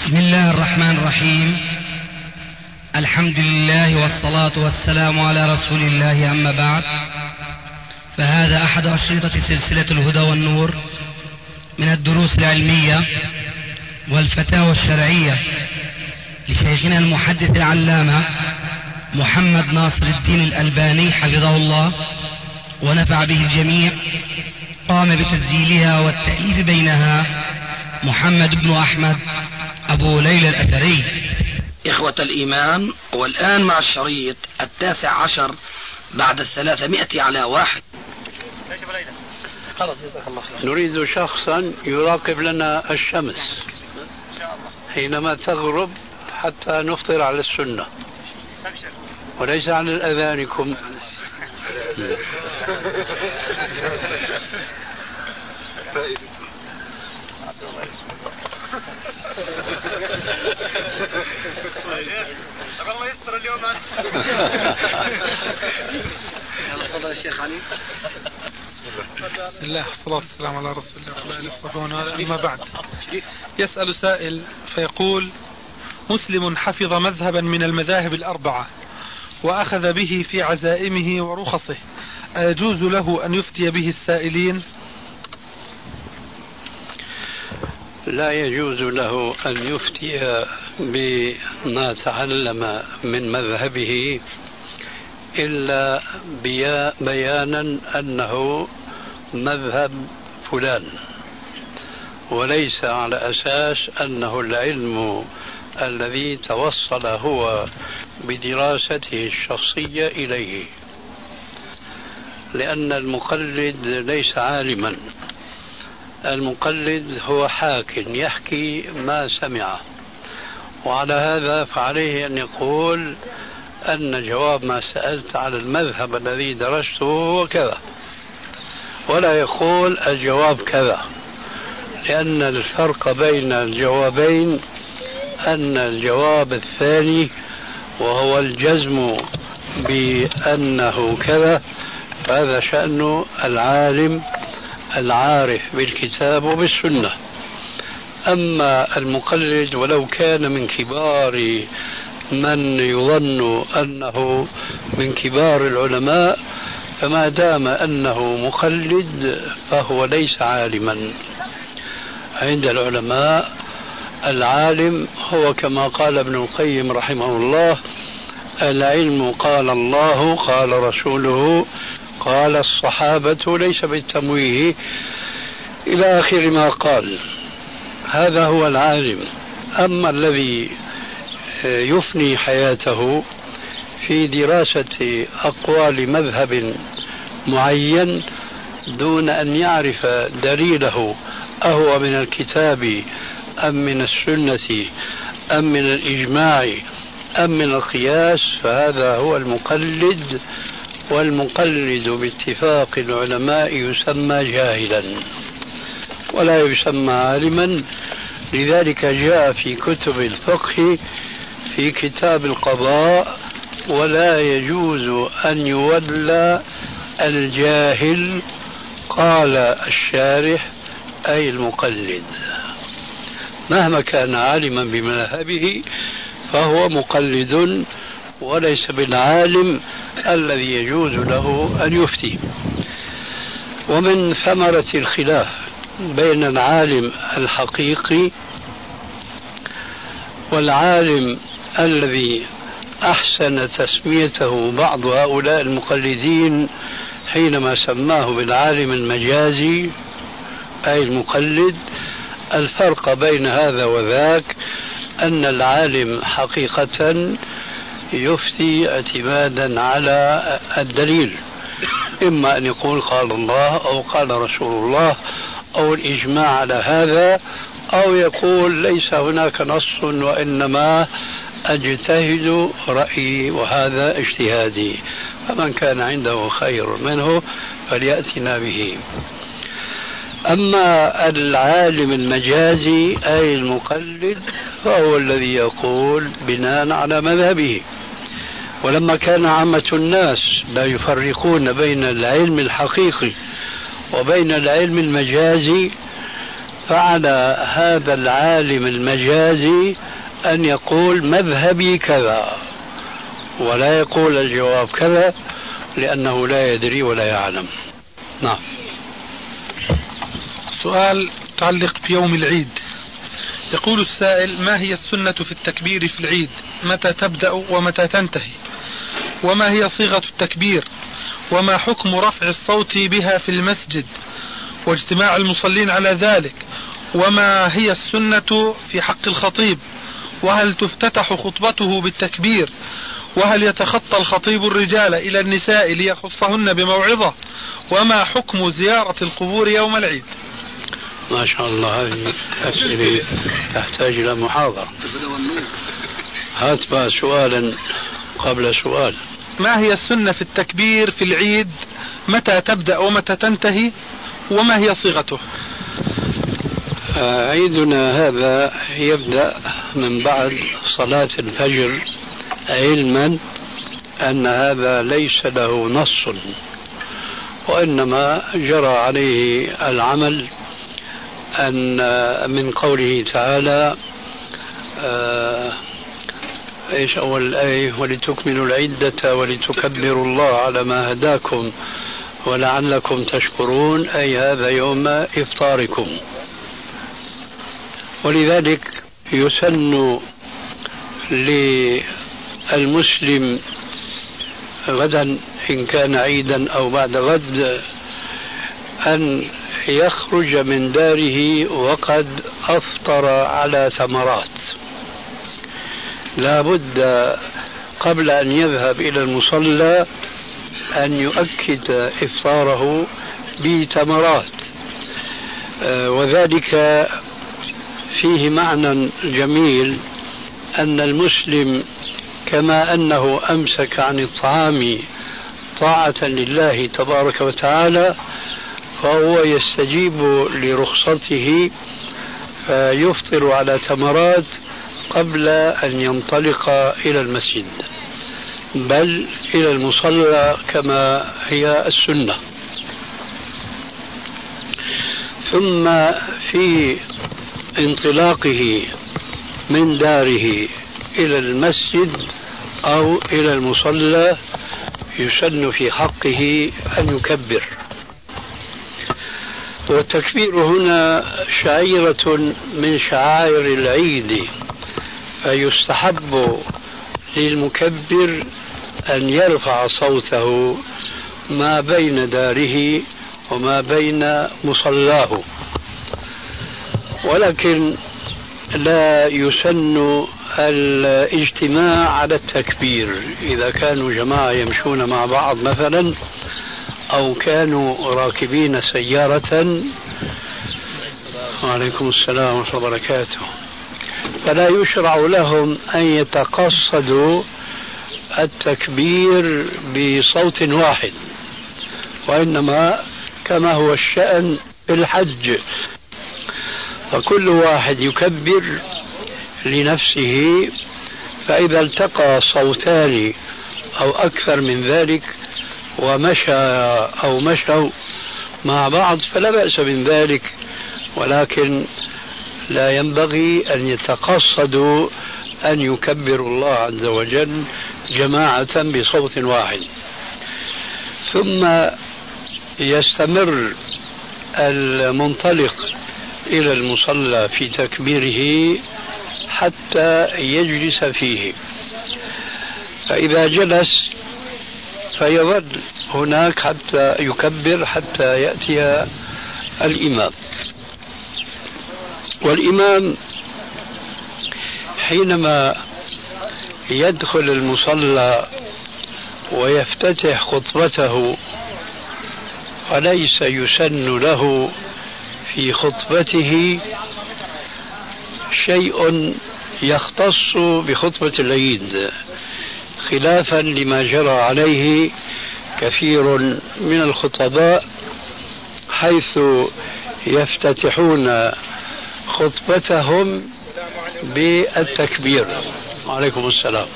بسم الله الرحمن الرحيم. الحمد لله والصلاة والسلام على رسول الله، أما بعد، فهذا أحد أشرطة سلسلة الهدى والنور من الدروس العلمية والفتاوى الشرعية لشيخنا المحدث العلامة محمد ناصر الدين الألباني حفظه الله ونفع به الجميع. قام بتسجيلها والتأليف بينها محمد بن أحمد أبو ليلى الأثري. إخوة الإيمان، والآن مع الشريط 19 بعد 300 على 1. نريد شخصا يراقب لنا الشمس حينما تغرب حتى نفطر على السنة وليس على الأذانكم. الله يستر اليوم. تفضل الشيخ علي. بسم الله والصلاة والسلام على رسول الله. أما بعد، يسأل سائل فيقول: مسلم حفظ مذهبا من المذاهب الأربعة وأخذ به في عزائمه ورخصه، أيجوز له أن يفتي به السائلين؟ لا يجوز له أن يفتي بما تعلم من مذهبه إلا بيانا أنه مذهب فلان، وليس على أساس أنه العلم الذي توصل هو بدراسته الشخصية إليه، لأن المقلد ليس عالما. المقلد هو حاك يحكي ما سمعه، وعلى هذا فعليه أن يقول أن جواب ما سألت على المذهب الذي درسته هو كذا، ولا يقول الجواب كذا، لأن الفرق بين الجوابين أن الجواب الثاني وهو الجزم بأنه كذا، هذا شأن العالم العارف بالكتاب وبالسنة. أما المقلد ولو كان من كبار من يظن أنه من كبار العلماء، فما دام أنه مقلد فهو ليس عالما. عند العلماء العالم هو كما قال ابن القيم رحمه الله: العلم قال الله قال رسوله قال الصحابة، ليس بالتمويه، إلى آخر ما قال. هذا هو العالم. أما الذي يفني حياته في دراسة أقوال مذهب معين دون أن يعرف دليله أهو من الكتاب أم من السنة أم من الإجماع أم من القياس، فهذا هو المقلد، والمقلد باتفاق العلماء يسمى جاهلا ولا يسمى عالما. لذلك جاء في كتب الفقه في كتاب القضاء: ولا يجوز أن يولى الجاهل، قال الشارح أي المقلد. مهما كان عالما بمذهبه فهو مقلد وليس بالعالم الذي يجوز له أن يفتي. ومن ثمرة الخلاف بين العالم الحقيقي والعالم الذي أحسن تسميته بعض هؤلاء المقلدين حينما سماه بالعالم المجازي أي المقلد، الفرق بين هذا وذاك أن العالم حقيقة يفتي اعتمادا على الدليل، إما أن يقول قال الله أو قال رسول الله أو الإجماع على هذا، أو يقول ليس هناك نص وإنما أجتهد رأيي وهذا اجتهادي، فمن كان عنده خير منه فليأتنا به. أما العالم المجازي أي المقلد فهو الذي يقول بناء على مذهبه. ولما كان عامة الناس لا يفرقون بين العلم الحقيقي وبين العلم المجازي، فعلى هذا العالم المجازي أن يقول مذهبي كذا، ولا يقول الجواب كذا، لأنه لا يدري ولا يعلم. نعم. سؤال متعلق بيوم العيد. يقول السائل: ما هي السنة في التكبير في العيد؟ متى تبدأ ومتى تنتهي؟ وما هي صيغة التكبير؟ وما حكم رفع الصوت بها في المسجد واجتماع المصلين على ذلك؟ وما هي السنة في حق الخطيب؟ وهل تفتتح خطبته بالتكبير؟ وهل يتخطى الخطيب الرجال إلى النساء ليخصهن بموعظة؟ وما حكم زيارة القبور يوم العيد؟ ما شاء الله، هذه أسئلة تحتاج إلى محاضرة. هات بقى سؤالا قبل سؤال. ما هي السنة في التكبير في العيد؟ متى تبدأ ومتى تنتهي؟ وما هي صيغته؟ عيدنا هذا يبدأ من بعد صلاة الفجر، علما أن هذا ليس له نص، وإنما جرى عليه العمل أن من قوله تعالى إيش أول الآية؟ ولتكملوا العدة ولتكبروا الله على ما هداكم ولعلكم تشكرون، أي هذا يوم إفطاركم. ولذلك يسن للمسلم غدا إن كان عيدا أو بعد غد أن يخرج من داره وقد أفطر على ثمرات. لا بد قبل أن يذهب إلى المصلى أن يؤكد إفطاره بتمرات، وذلك فيه معنى جميل، أن المسلم كما أنه أمسك عن الطعام طاعة لله تبارك وتعالى، فهو يستجيب لرخصته فيفطر على تمرات قبل أن ينطلق إلى المسجد، بل إلى المصلى كما هي السنة. ثم في انطلاقه من داره إلى المسجد أو إلى المصلى يسن في حقه أن يكبر. والتكبير هنا شعيرة من شعائر العيد، فيستحب للمكبر أن يرفع صوته ما بين داره وما بين مصلاه، ولكن لا يسن الاجتماع على التكبير. إذا كانوا جماعة يمشون مع بعض مثلا، أو كانوا راكبين سيارة، وعليكم السلام ورحمة الله وبركاته، فلا يشرع لهم أن يتقصدوا التكبير بصوت واحد، وإنما كما هو الشأن في الحج، فكل واحد يكبر لنفسه، فإذا التقى صوتان أو أكثر من ذلك ومشى أو مشوا مع بعض فلا بأس من ذلك، ولكن لا ينبغي أن يتقصدوا أن يكبروا الله عز وجل جماعة بصوت واحد. ثم يستمر المنطلق إلى المصلى في تكبيره حتى يجلس فيه، فإذا جلس فيظل هناك حتى يكبر حتى يأتي الإمام. والإمام حينما يدخل المصلى ويفتتح خطبته فليس يسن له في خطبته شيء يختص بخطبة العيد، خلافا لما جرى عليه كثير من الخطباء، حيث يفتتحون خطبتهم بالتكبير. وعليكم السلام.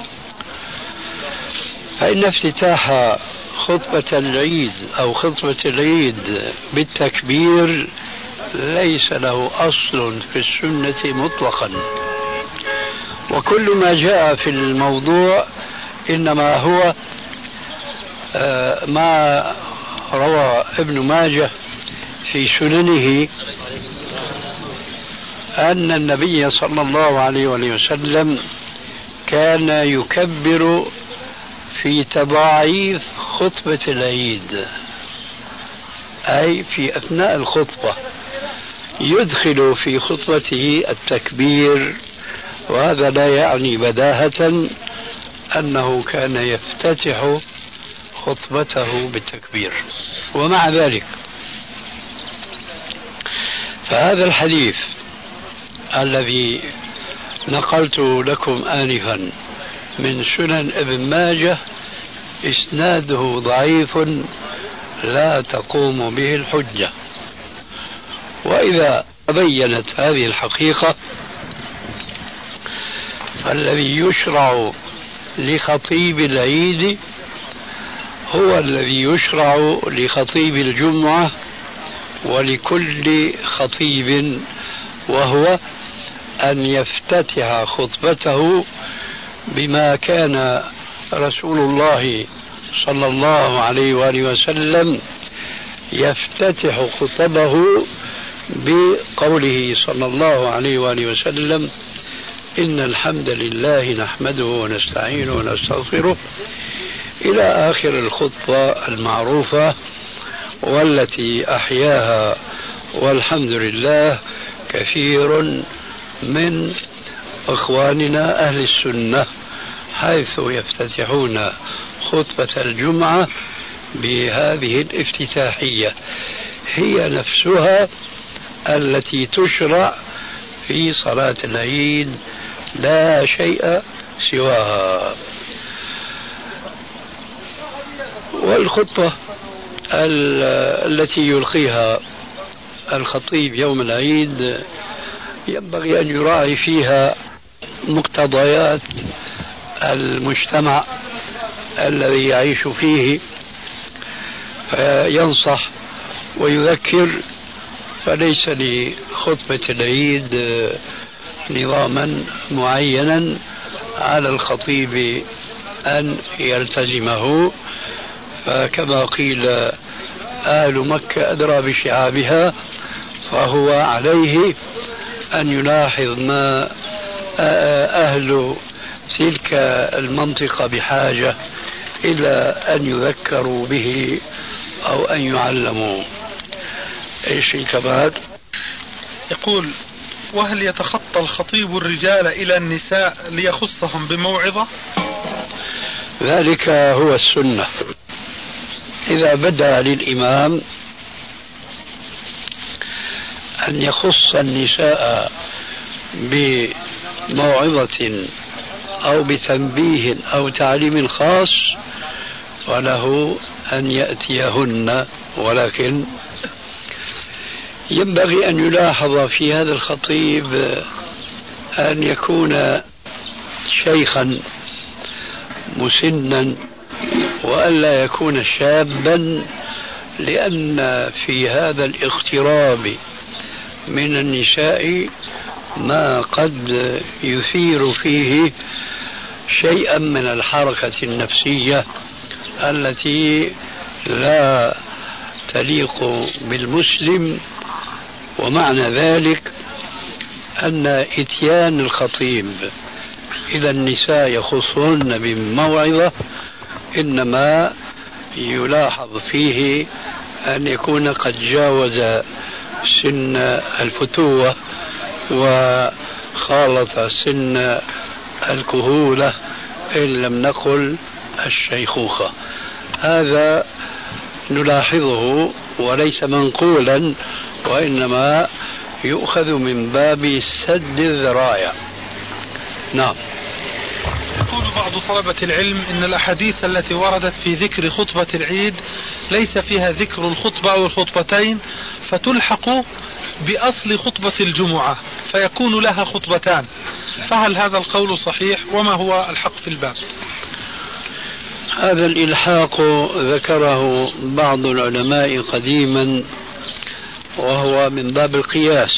فإن افتتاح خطبة العيد أو خطبة العيد بالتكبير ليس له أصل في السنة مطلقا، وكل ما جاء في الموضوع إنما هو ما روى ابن ماجه في سننه أن النبي صلى الله عليه وسلم كان يكبر في تضاعيف خطبة العيد، أي في أثناء الخطبة يدخل في خطبته التكبير، وهذا لا يعني بداهة أنه كان يفتتح خطبته بالتكبير. ومع ذلك فهذا الحديث الذي نقلت لكم آنفا من سنن ابن ماجه إسناده ضعيف لا تقوم به الحجة. وإذا تبينت هذه الحقيقة فالذي يشرع لخطيب العيد هو الذي يشرع لخطيب الجمعة ولكل خطيب، وهو أن يفتتح خطبته بما كان رسول الله صلى الله عليه وآله وسلم يفتتح خطبه بقوله صلى الله عليه وآله وسلم: إن الحمد لله نحمده ونستعينه ونستغفره، إلى آخر الخطبة المعروفة والتي أحياها والحمد لله كثير من إخواننا أهل السنة، حيث يفتتحون خطبة الجمعة بهذه الافتتاحية، هي نفسها التي تشرع في صلاة العيد لا شيء سواها. والخطبة التي يلقيها الخطيب يوم العيد ينبغي أن يراعي فيها مقتضيات المجتمع الذي يعيش فيه، فينصح ويذكر، فليس لخطبة العيد نظاما معينا على الخطيب أن يلتزمه، فكما قيل أهل مكة أدرى بشعابها، فهو عليه أن يلاحظ ما أهل تلك المنطقة بحاجة إلى أن يذكروا به أو أن يعلموا. إيش كمان؟ يقول: وهل يتخطى الخطيب الرجال إلى النساء ليخصهم بموعظة؟ ذلك هو السنة. إذا بدا للإمام أن يخص النساء بموعظة أو بتنبيه أو تعليم خاص فله أن يأتيهن، ولكن ينبغي أن يلاحظ في هذا الخطيب أن يكون شيخا مسنا وألا يكون شابا، لأن في هذا الاقتراب من النساء ما قد يثير فيه شيئا من الحركة النفسية التي لا تليق بالمسلم. ومعنى ذلك أن إتيان الخطيب إلى النساء يخصهن بموعظة إنما يلاحظ فيه أن يكون قد جاوز سن الفتوة وخالط سن الكهولة إن لم نقل الشيخوخة. هذا نلاحظه وليس منقولا، وإنما يؤخذ من باب سد الذرائع. نعم. يقول بعض طلبة العلم إن الأحاديث التي وردت في ذكر خطبة العيد ليس فيها ذكر الخطبة أو الخطبتين، فتلحق بأصل خطبة الجمعة فيكون لها خطبتان، فهل هذا القول صحيح؟ وما هو الحق في الباب؟ هذا الإلحاق ذكره بعض العلماء قديما وهو من باب القياس.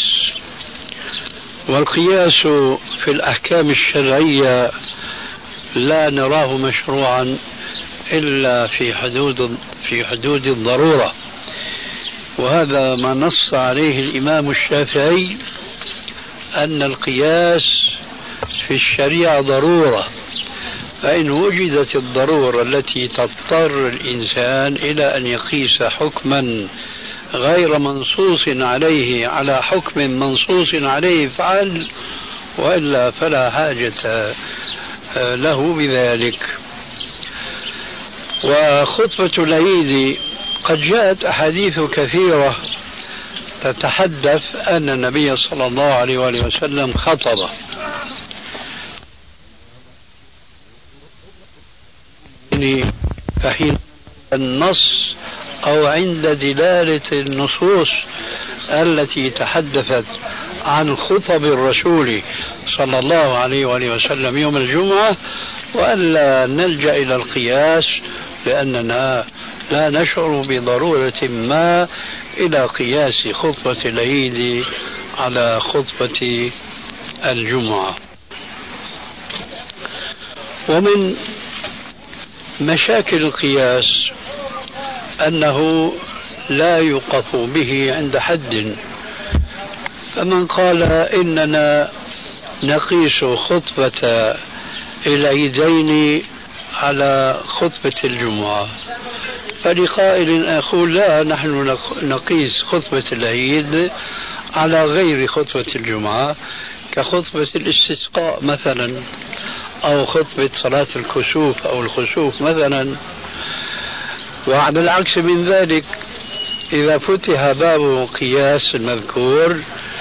والقياس في الأحكام الشرعية لا نراه مشروعا إلا في حدود الضرورة، وهذا ما نص عليه الإمام الشافعي أن القياس في الشريعة ضرورة، فإن وجدت الضرورة التي تضطر الإنسان إلى أن يقيس حكما غير منصوص عليه على حكم منصوص عليه فعل، وإلا فلا حاجة له بذلك. وخطبة العيد قد جاءت أحاديث كثيرة تتحدث أن النبي صلى الله عليه وآله وسلم خطب، فحين النص أو عند دلالة النصوص التي تحدثت عن خطب الرسول صلى الله عليه وآله وسلم يوم الجمعة، وألا نلجأ إلى القياس لأننا لا نشعر بضرورة ما إلى قياس خطبة العيد على خطبة الجمعة. ومن مشاكل القياس أنه لا يوقف به عند حد، فمن قال إننا نقيس خطبة العيدين على خطبة الجمعة، فلقائل أقول لا، نحن نقيس خطبة العيد على غير خطبة الجمعة كخطبة الاستسقاء مثلا، أو خطبة صلاة الكسوف أو الخسوف مثلا. وعلى العكس من ذلك إذا فتح باب قياس المذكور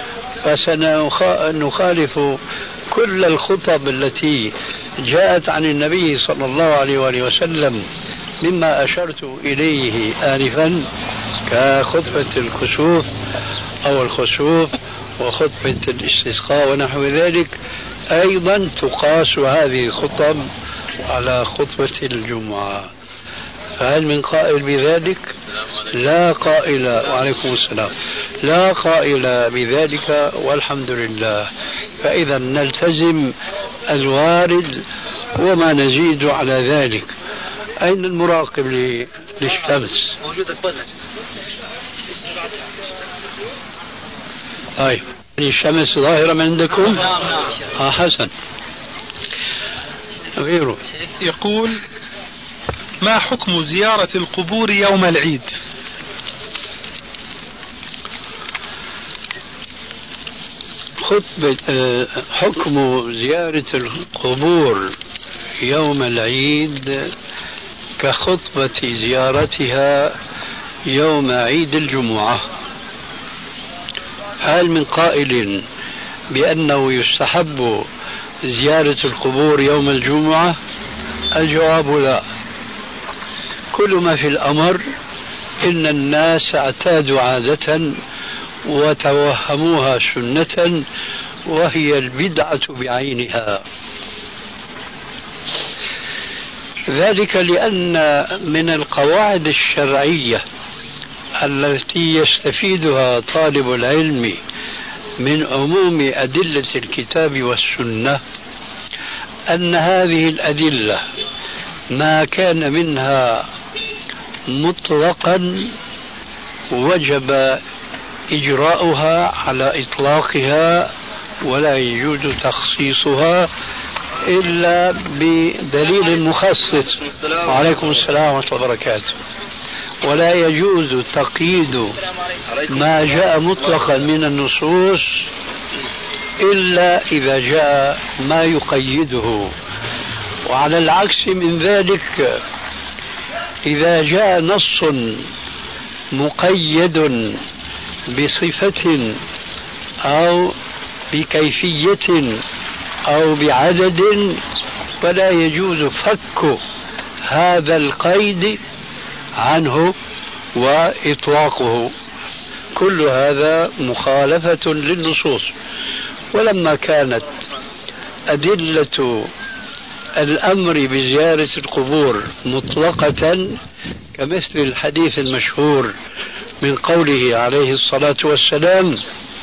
فسنخالف كل الخطب التي جاءت عن النبي صلى الله عليه وآله وسلم مما أشرت إليه آنفا كخطبة الكسوف أو الخسوف وخطبة الاستسقاء ونحو ذلك. أيضا تقاس هذه الخطب على خطبة الجمعة. فهل من قائل بذلك؟ لا قائل. وعليكم السلام. لا قائل بذلك والحمد لله. فإذا نلتزم الوارد وما نزيد على ذلك. أين المراقب للشمس؟ موجودة بنا. طيب الشمس ظاهرة من عندكم؟ نعم. حسن. غيره يقول: ما حكم زيارة القبور يوم العيد؟ حكم زيارة القبور يوم العيد كخطبة زيارتها يوم عيد الجمعة. هل من قائل بأنه يستحب زيارة القبور يوم الجمعة؟ الجواب لا. كل ما في الأمر إن الناس اعتادوا عادة وتوهموها سنة وهي البدعة بعينها، ذلك لأن من القواعد الشرعية التي يستفيدها طالب العلم من عموم أدلة الكتاب والسنة أن هذه الأدلة ما كان منها مطلقا وجب إجراؤها على إطلاقها ولا يجوز تخصيصها إلا بدليل مخصص. وعليكم السلام ورحمة الله وبركاته. ولا يجوز تقييد ما جاء مطلقا من النصوص إلا إذا جاء ما يقيده. وعلى العكس من ذلك إذا جاء نص مقيد بصفة أو بكيفية أو بعدد فلا يجوز فك هذا القيد عنه وإطلاقه. كل هذا مخالفة للنصوص. ولما كانت أدلة الأمر بزيارة القبور مطلقة كمثل الحديث المشهور من قوله عليه الصلاة والسلام: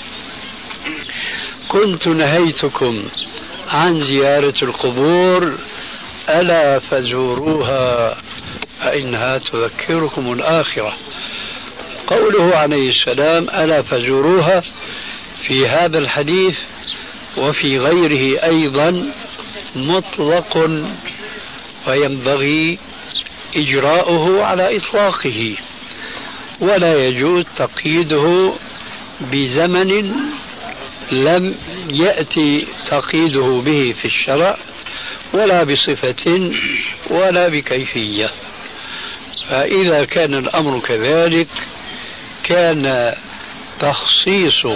كنت نهيتكم عن زيارة القبور ألا فزوروها فإنها تذكركم الآخرة. قوله عليه السلام ألا فزوروها في هذا الحديث وفي غيره أيضا مطلق، وينبغي إجراؤه على إطلاقه، ولا يجوز تقييده بزمن لم يأتي تقييده به في الشرع، ولا بصفة ولا بكيفية. فإذا كان الأمر كذلك كان تخصيص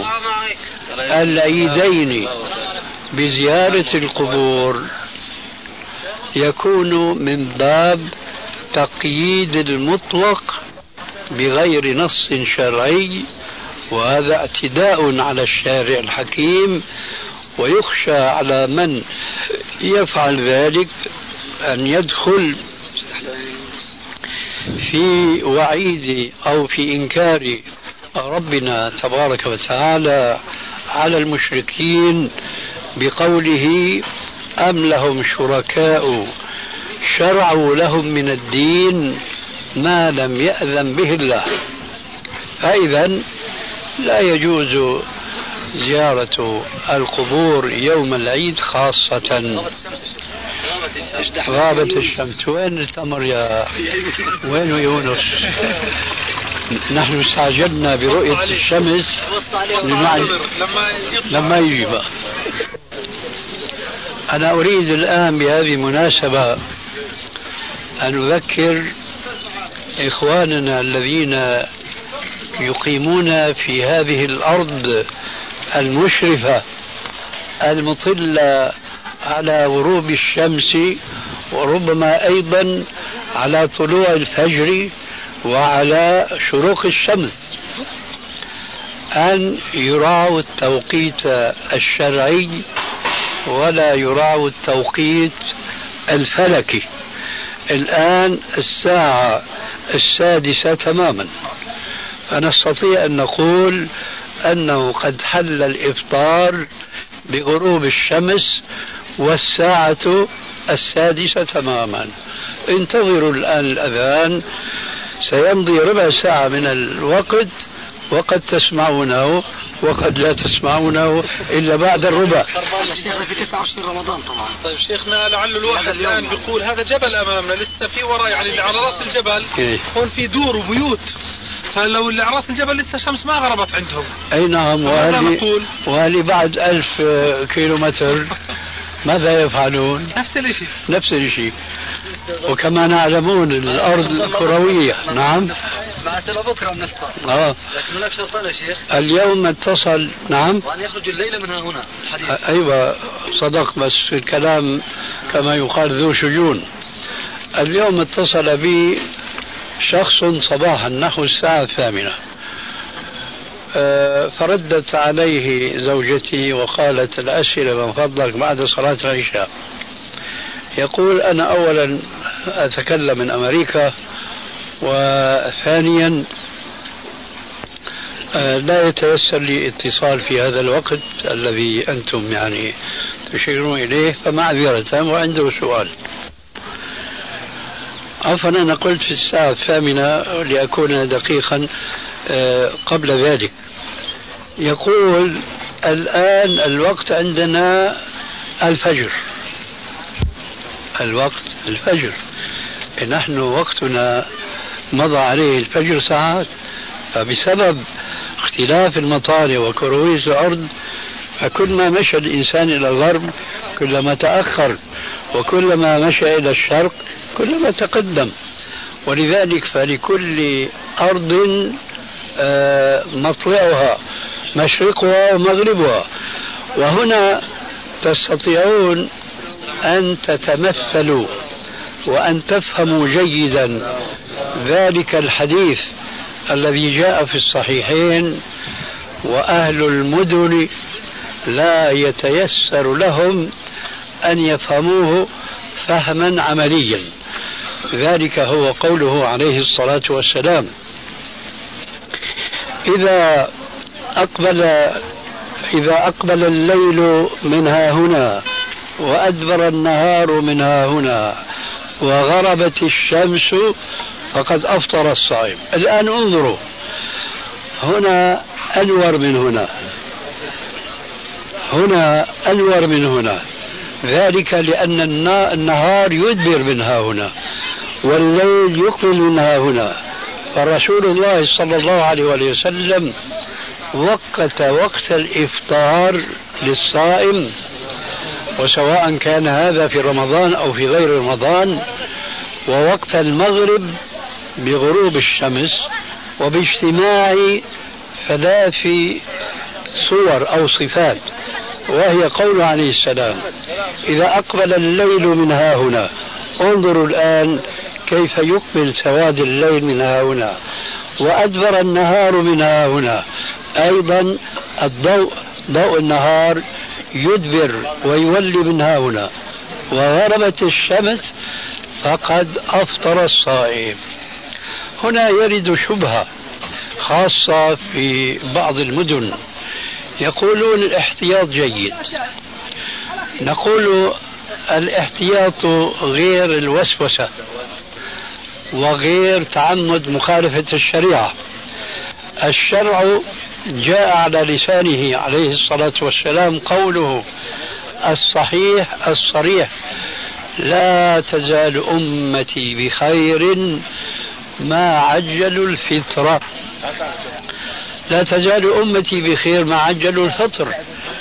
العيدين بزيارة القبور يكون من باب تقييد المطلق بغير نص شرعي، وهذا اعتداء على الشارع الحكيم، ويخشى على من يفعل ذلك أن يدخل في وعيد أو في إنكار ربنا تبارك وتعالى على المشركين بقوله: أم لهم شركاء شرعوا لهم من الدين ما لم يأذن به الله. فإذا لا يجوز زيارة القبور يوم العيد خاصة. غابت الشمس. وين التمر يا وين يونس؟ نحن استعجلنا برؤية الشمس لما يجي بقى. أنا أريد الآن بهذه المناسبة أن أذكر إخواننا الذين يقيمون في هذه الأرض المشرفة المطلة على غروب الشمس، وربما أيضا على طلوع الفجر وعلى شروق الشمس، أن يراعوا التوقيت الشرعي ولا يراعوا التوقيت الفلكي. الآن الساعة 6:00 تماما، فنستطيع أن نقول أنه قد حل الإفطار بغروب الشمس والساعة 6:00 تماما. انتظروا الآن الأذان، سيمضي ربع ساعة من الوقت، وقد تسمعونه وقد لا تسمعونه إلا بعد الربع. شيخنا في 29 رمضان طبعا. طيب شيخنا، لعل الواحد الآن بيقول هذا جبل أمامنا لسه في وراء، يعني اللي على رأس الجبل هون في دور وبيوت، فلو اللي على رأس الجبل لسه الشمس ما غربت عندهم. أي نعم. وهل بعد 1000 كيلومتر ماذا يفعلون؟ نفس الشيء. وكما نعلمون الأرض كروية. نعم. بعد بكرة بنفطر. لكن هناك شرطان يا شيخ. اليوم اتصل. نعم. وأن يخرج الليلة من هنا الحديث. أيوة صدق، بس الكلام كما يقال ذو شجون. اليوم اتصل بي شخص صباحا نحو الساعة 8، فردت عليه زوجتي وقالت: الأسئلة من فضلك بعد صلاة العشاء. يقول: أنا أولا أتكلم من أمريكا، وثانيا لا يتيسر لي اتصال في هذا الوقت الذي أنتم يعني تشيرون إليه، فمعذرة، وعنده سؤال. عفوا، أنا قلت في الساعة 8 لأكون دقيقا قبل ذلك. يقول: الآن الوقت عندنا الفجر، الوقت الفجر، نحن وقتنا مضى عليه الفجر ساعات، فبسبب اختلاف المطالع وكروية الأرض فكلما مشى الإنسان إلى الغرب كلما تأخر، وكلما مشى إلى الشرق كلما تقدم. ولذلك فلكل أرض مطلعها مشرقها ومغربها. وهنا تستطيعون أن تتمثلوا وأن تفهموا جيدا ذلك الحديث الذي جاء في الصحيحين: وأهل المدن لا يتيسر لهم أن يفهموه فهما عمليا. ذلك هو قوله عليه الصلاة والسلام: إذا أقبل الليل منها هنا وأدبر النهار منها هنا وغربت الشمس فقد أفطر الصائم. الآن انظروا، هنا أنور من هنا، هنا أنور من هنا، ذلك لأن النهار يدبر منها هنا والليل يقبل منها هنا. فرسول الله صلى الله عليه وسلم وقت الإفطار للصائم، وسواء كان هذا في رمضان أو في غير رمضان، ووقت المغرب بغروب الشمس، وباجتماع ثلاث صور أو صفات، وهي قول عليه السلام: إذا أقبل الليل من ها هنا، انظروا الآن كيف يقبل سواد الليل من ها هنا، وأدبر النهار من ها هنا، أيضا ضوء النهار يدبر ويولي من ها هنا، وغربت الشمس فقد أفطر الصائم. هنا يرد شبهة خاصة في بعض المدن، يقولون الاحتياط جيد. نقول الاحتياط غير الوسوسة وغير تعمد مخالفة الشريعة. الشرع جاء على لسانه عليه الصلاة والسلام قوله الصحيح الصريح: لا تزال أمتي بخير ما عجلوا الفطر. لا تزال أمتي بخير ما عجلوا الفطر.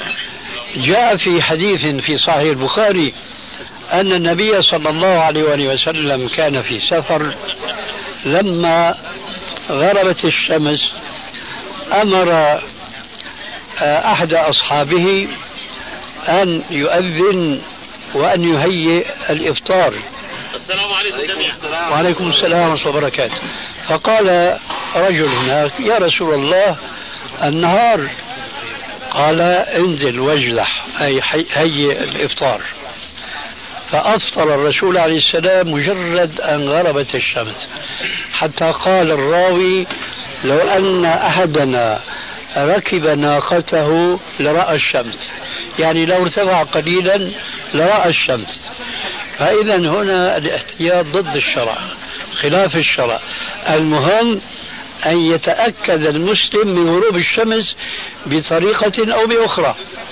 جاء في حديث في صحيح البخاري أن النبي صلى الله عليه وسلم كان في سفر، لما غربت الشمس أمر أحد أصحابه أن يؤذن وأن يهيئ الإفطار. السلام عليكم جميعا. وعليكم السلام ورحمة الله وبركاته. فقال رجل هناك: يا رسول الله النهار. قال: انزل واجلح، أي هيئ الإفطار. فأفطر الرسول عليه السلام مجرد أن غربت الشمس، حتى قال الراوي: لو أن أحدنا ركب ناقته لرأى الشمس، يعني لو ارتفع قليلا لرأى الشمس. فإذا هنا الاحتياط ضد الشرع، خلاف الشرع. المهم أن يتأكد المسلم من غروب الشمس بطريقة أو بأخرى،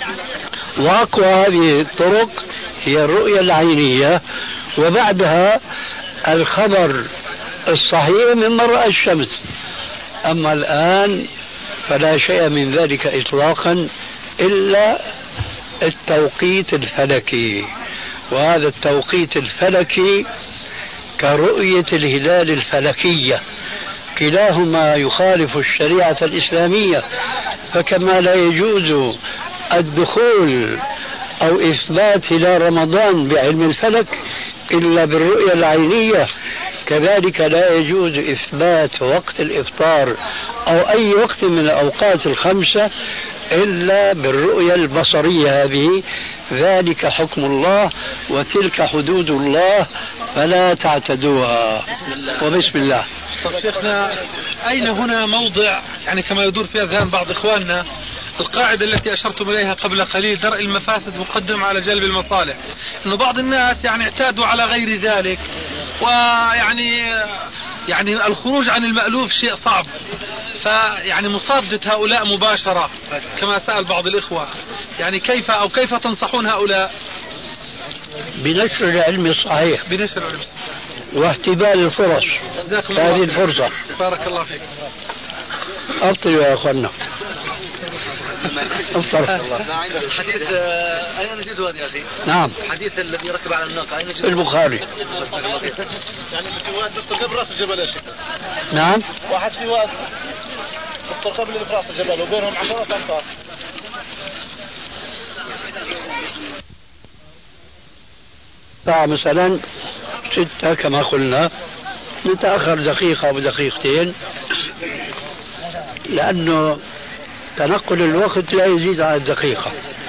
وأقوى هذه الطرق هي الرؤية العينية، وبعدها الخبر الصحيح من رأى الشمس. أما الآن فلا شيء من ذلك إطلاقا إلا التوقيت الفلكي، وهذا التوقيت الفلكي كرؤية الهلال الفلكية، كلاهما يخالف الشريعة الإسلامية. فكما لا يجوز الدخول أو إثبات هلال رمضان بعلم الفلك إلا بالرؤية العينية، كذلك لا يجوز إثبات وقت الإفطار أو أي وقت من الأوقات الخمسة إلا بالرؤية البصرية هذه. ذلك حكم الله وتلك حدود الله فلا تعتدوها. وبسم الله. طب شيخنا، أين هنا موضع يعني كما يدور في أذهان بعض إخواننا القاعدة التي أشرتم إليها قبل قليل: درء المفاسد مقدم على جلب المصالح؟ إنه بعض الناس يعني اعتادوا على غير ذلك، ويعني الخروج عن المألوف شيء صعب، فيعني مصادة هؤلاء مباشرة كما سأل بعض الإخوة، يعني كيف تنصحون هؤلاء؟ بنشر العلم الصحيح، بنشر العلم الصحيح واحتبال الفرص. هذه الفرصة. بارك الله فيك. أبطلوا يا أخوانا. حديث أين نجده هذا يا أخي؟ نعم. الحديث الذي ركب على الناقة أين نجده؟ البخاري. يعني في واحد دكتور قبل رأس الجبل يا شيخ. نعم. واحد في واحد دكتور قبل في رأس الجبل وبينهم 10 أمتار. مثلا 6 كما قلنا، نتأخر دقيقة أو دقيقتين، لأنه تنقل الوقت لا يزيد على الدقيقة.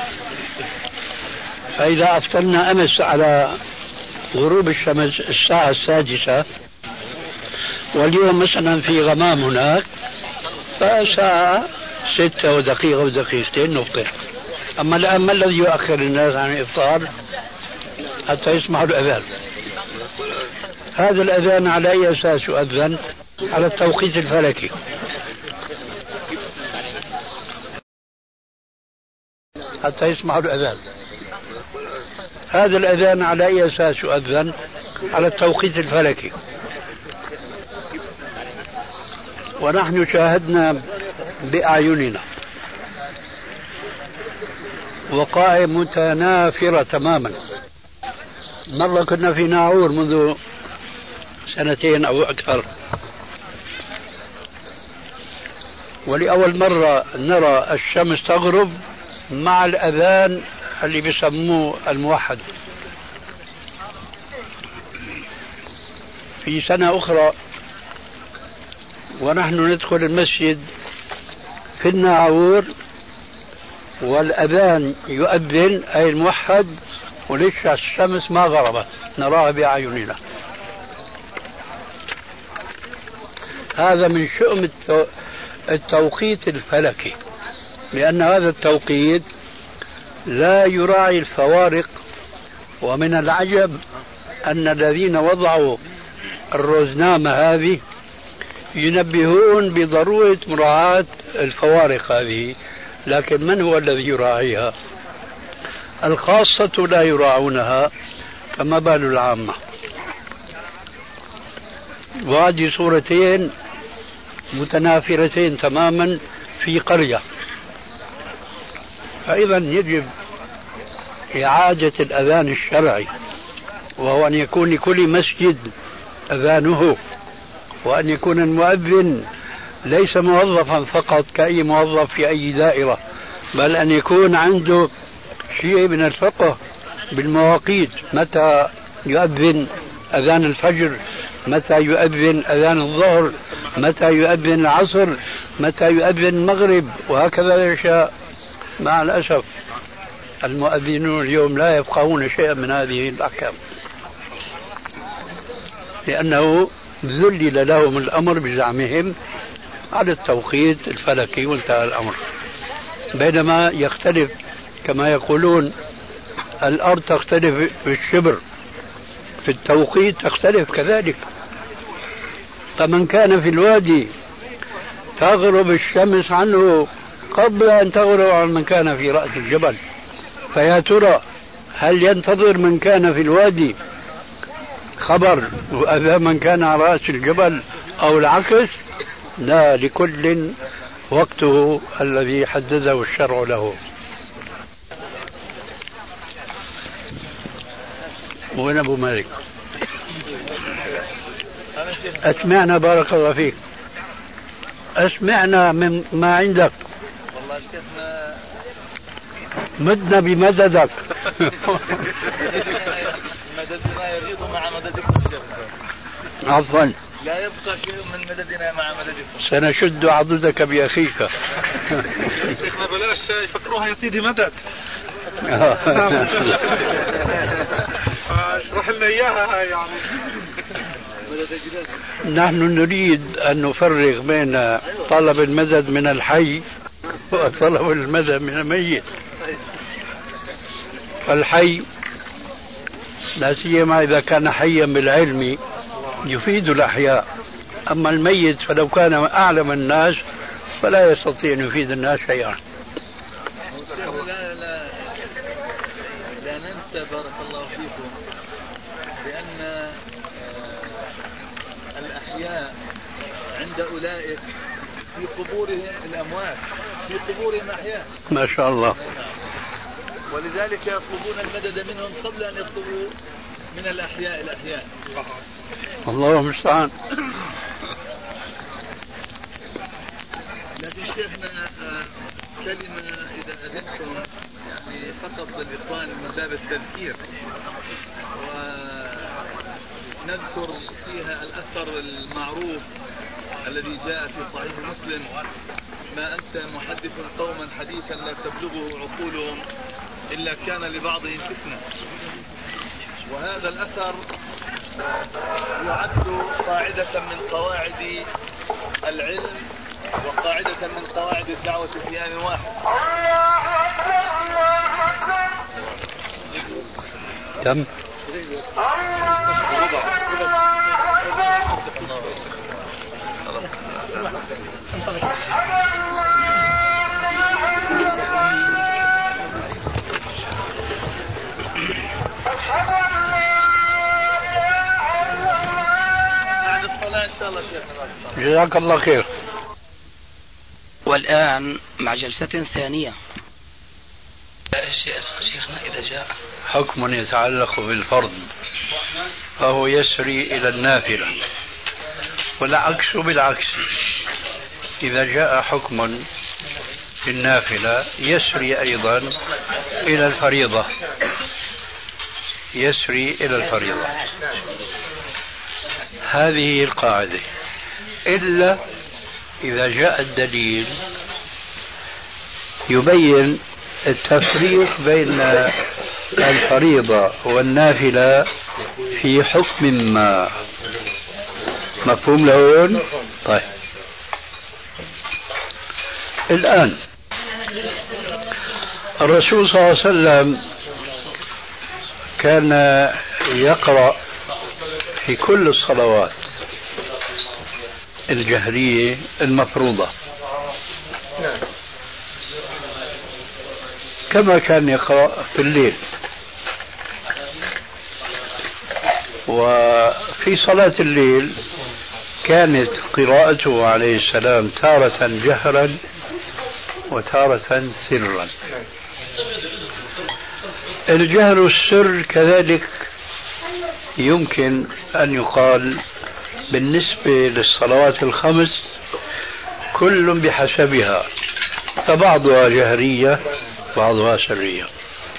فإذا أفطرنا أمس على غروب الشمس الساعة 6، واليوم مثلا في غمام هناك، فساعة 6 ودقيقة ودقيقتين نفطر. أما الآن ما الذي يؤخر الناس عن الإفطار حتى يسمعوا الأذان؟ هذا الأذان على أي أساس يؤذن؟ على التوقيت الفلكي. حتى يسمعوا الأذان. هذا الأذان على أي أساس يؤذن؟ على التوقيت الفلكي. ونحن شاهدنا بأعيننا وقائع متنافرة تماما. مرة كنا في ناعور منذ 2 أو أكثر، ولأول مرة نرى الشمس تغرب مع الأذان اللي بيسموه الموحد. في سنة أخرى ونحن ندخل المسجد في الناعور والأذان يؤذن أي الموحد ولسه الشمس ما غربت نراها بأعيننا. هذا من شؤم التوقيت الفلكي، لأن هذا التوقيت لا يراعي الفوارق. ومن العجب أن الذين وضعوا الرزنامة هذه ينبهون بضرورة مراعاة الفوارق هذه، لكن من هو الذي يراعيها؟ الخاصة لا يراعونها، فما بال العامة؟ وهذه صورتين متنافرتين تماما في قرية. فإذا يجب إعادة الأذان الشرعي، وهو أن يكون لكل مسجد أذانه، وأن يكون المؤذن ليس موظفا فقط كأي موظف في أي دائرة، بل أن يكون عنده شيء من الفقه بالمواقيت، متى يؤذن أذان الفجر، متى يؤذن أذان الظهر، متى يؤذن العصر، متى يؤذن المغرب، وهكذا العشاء. مع الأسف المؤذنون اليوم لا يفقهون شيئا من هذه الأحكام، لأنه ذلل لهم الأمر بزعمهم على التوقيت الفلكي وانتهى الأمر. بينما يختلف كما يقولون، الأرض تختلف في الشبر، في التوقيت تختلف كذلك. فمن كان في الوادي تغرب الشمس عنه قبل أن تغرب عن من كان في رأس الجبل. فيا ترى هل ينتظر من كان في الوادي خبر وأذى من كان على رأس الجبل أو العكس؟ لا، لكل وقته الذي حدده الشرع له. وين أبو مالك؟ أسمعنا بارك الله فيك، أسمعنا من ما عندك. والله شيخنا مدنا بمددك. مددنا يغيض مع مددكم شيخنا. عفوا، لا يبقى شيء من مددنا مع مددكم. سنشد عضدك بأخيك. شيخنا بلاش يفكروها يا سيدي مدد. اشرح لنا اياها يعني. نحن نريد أن نفرق بين طلب المدد من الحي وطلب المدد من الميت. فالحي لا سيما إذا كان حيا بالعلم يفيد الأحياء، أما الميت فلو كان أعلم الناس فلا يستطيع أن يفيد الناس شيئا. لا ننسى بارك الله فيكم بأن الأحياء عند أولئك في قبورهم الأموات، في قبورهم أحياء ما شاء الله. ولذلك يطلبون المدد منهم قبل أن يطلبوا من الأحياء. الله المستعان. لكن شيخنا كلمة إذا أذنتم يعني فقط للإخوان من باب التذكير، ونذكر فيها الأثر المعروف الذي جاء في صحيح مسلم: ما أنت محدث قوما حديثا لا تبلغه عقولهم إلا كان لبعضهم فتنة. وهذا الأثر يعد قاعدة من قواعد العلم وقاعدة من قواعد الدعوة في آن واحد. تم. جزاك الله خير. والآن مع جلسة ثانية. شيخنا إذا جاء حكم يتعلق بالفرض فهو يسري إلى النافلة، والعكس بالعكس، إذا جاء حكم في النافلة يسري أيضا إلى الفريضة، يسري إلى الفريضة. هذه القاعدة، إلا إذا جاء الدليل يبين التفريق بين الفريضة والنافلة في حكم ما. مفهوم لهون؟ طيب، الآن الرسول صلى الله عليه وسلم كان يقرأ في كل الصلوات الجهرية المفروضة كما كان يقرأ في الليل. وفي صلاة الليل كانت قراءته عليه السلام تارة جهرا وتارة سرا. الجهر والسر كذلك يمكن أن يقال بالنسبة للصلوات الخمس كل بحسبها، فبعضها جهرية بعضها سرية.